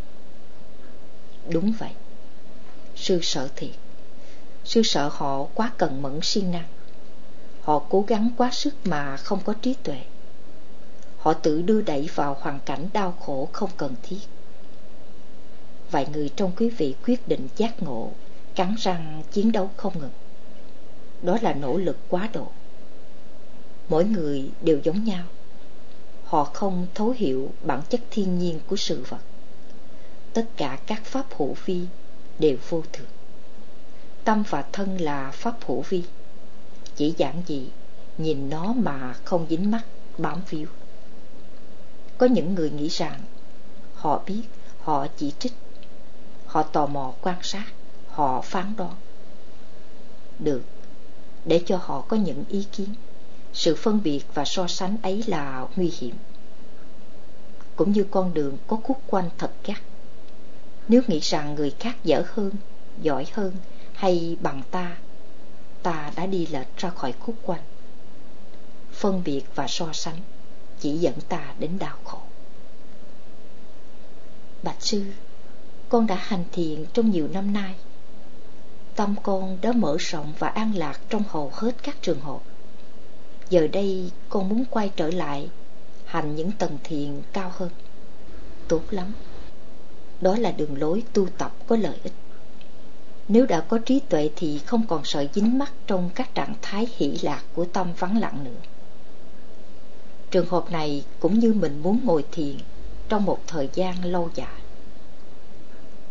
Đúng vậy. Sư sợ thiệt. Sư sợ họ quá cần mẫn siêng năng. Họ cố gắng quá sức mà không có trí tuệ. Họ tự đưa đẩy vào hoàn cảnh đau khổ không cần thiết. Vài người trong quý vị quyết định giác ngộ, cắn răng chiến đấu không ngừng. Đó là nỗ lực quá độ. Mỗi người đều giống nhau. Họ không thấu hiểu bản chất thiên nhiên của sự vật. Tất cả các pháp hữu vi đều vô thường. Tâm và thân là pháp hữu vi, chỉ giản dị nhìn nó mà không dính mắc bám víu. Có những người nghĩ rằng họ biết, họ chỉ trích, họ tò mò quan sát, họ phán đoán. Được, để cho họ có những ý kiến. Sự phân biệt và so sánh ấy là nguy hiểm. Cũng như con đường có khúc quanh thật gắt. Nếu nghĩ rằng người khác dở hơn, giỏi hơn hay bằng ta, ta đã đi lệch ra khỏi khúc quanh. Phân biệt và so sánh chỉ dẫn ta đến đau khổ. Bạch sư, con đã hành thiền trong nhiều năm nay. Tâm con đã mở rộng và an lạc trong hầu hết các trường hợp. Giờ đây con muốn quay trở lại hành những tầng thiền cao hơn. Tốt lắm. Đó là đường lối tu tập có lợi ích. Nếu đã có trí tuệ thì không còn sợ dính mắc trong các trạng thái hỷ lạc của tâm vắng lặng nữa. Trường hợp này cũng như mình muốn ngồi thiền trong một thời gian lâu dài.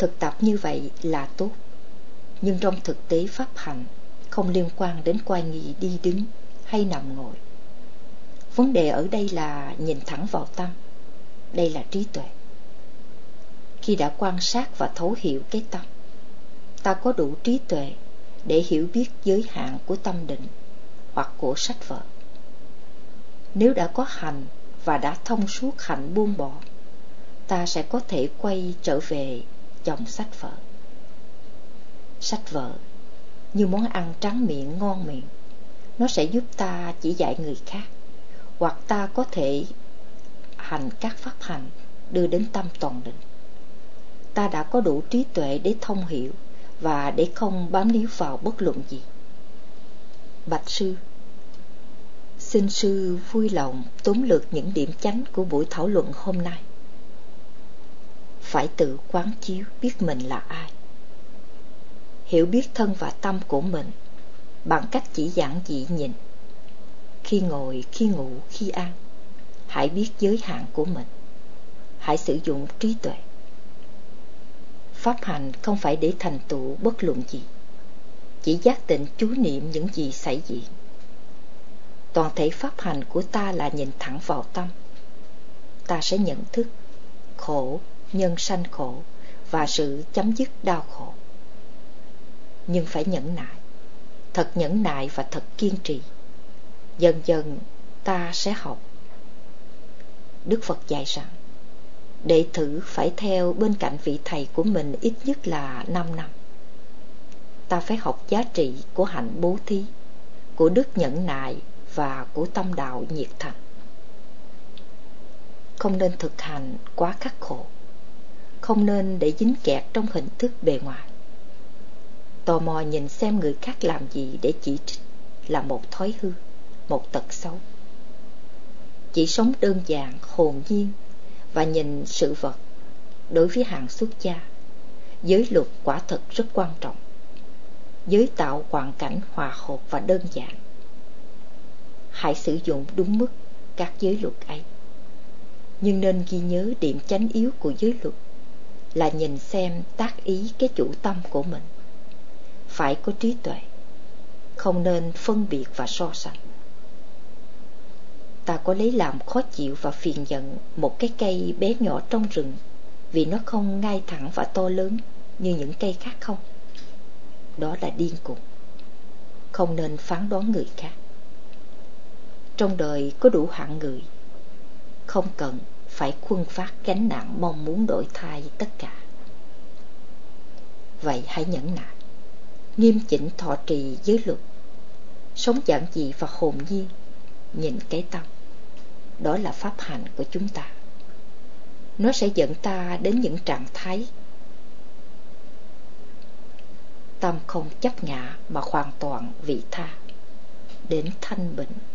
Thực tập như vậy là tốt, nhưng trong thực tế pháp hành không liên quan đến oai nghi đi đứng hay nằm ngồi. Vấn đề ở đây là nhìn thẳng vào tâm. Đây là trí tuệ. Khi đã quan sát và thấu hiểu cái tâm, ta có đủ trí tuệ để hiểu biết giới hạn của tâm định hoặc của sách vở. Nếu đã có hành và đã thông suốt hạnh buông bỏ, ta sẽ có thể quay trở về dòng sách vở. Sách vở như món ăn tráng miệng ngon miệng, nó sẽ giúp ta chỉ dạy người khác, hoặc ta có thể hành các pháp hành đưa đến tâm toàn định. Ta đã có đủ trí tuệ để thông hiểu và để không bám níu vào bất luận gì. Bạch sư, xin sư vui lòng tóm lược những điểm chánh của buổi thảo luận hôm nay. Phải tự quán chiếu biết mình là ai. Hiểu biết thân và tâm của mình bằng cách chỉ giản dị nhìn. Khi ngồi, khi ngủ, khi ăn, hãy biết giới hạn của mình. Hãy sử dụng trí tuệ. Pháp hành không phải để thành tựu bất luận gì, chỉ giác tịnh chú niệm những gì xảy diện. Toàn thể pháp hành của ta là nhìn thẳng vào tâm. Ta sẽ nhận thức khổ, nhân sanh khổ và sự chấm dứt đau khổ. Nhưng phải nhẫn nại, thật nhẫn nại và thật kiên trì. Dần dần ta sẽ học. Đức Phật dạy rằng đệ tử phải theo bên cạnh vị thầy của mình ít nhất là năm năm. Ta phải học giá trị của hạnh bố thí, của đức nhẫn nại và của tâm đạo nhiệt thành. Không nên thực hành quá khắc khổ, không nên để dính kẹt trong hình thức bề ngoài. Tò mò nhìn xem người khác làm gì để chỉ trích là một thói hư, một tật xấu. Chỉ sống đơn giản, hồn nhiên và nhìn sự vật. Đối với hạng xuất gia, giới luật quả thật rất quan trọng. Giới tạo hoàn cảnh hòa hợp và đơn giản. Hãy sử dụng đúng mức các giới luật ấy. Nhưng nên ghi nhớ điểm chánh yếu của giới luật là nhìn xem tác ý cái chủ tâm của mình. Phải có trí tuệ, không nên phân biệt và so sánh. Ta có lấy làm khó chịu và phiền giận một cái cây bé nhỏ trong rừng vì nó không ngay thẳng và to lớn như những cây khác không? Đó là điên cuồng. Không nên phán đoán người khác. Trong đời có đủ hạng người, không cần phải khuân phát gánh nặng mong muốn đổi thay tất cả. Vậy hãy nhẫn nại, nghiêm chỉnh thọ trì giới luật, sống giản dị và hồn nhiên, nhìn cái tâm. Đó là pháp hành của chúng ta. Nó sẽ dẫn ta đến những trạng thái tâm không chấp ngã mà hoàn toàn vị tha, đến thanh bình.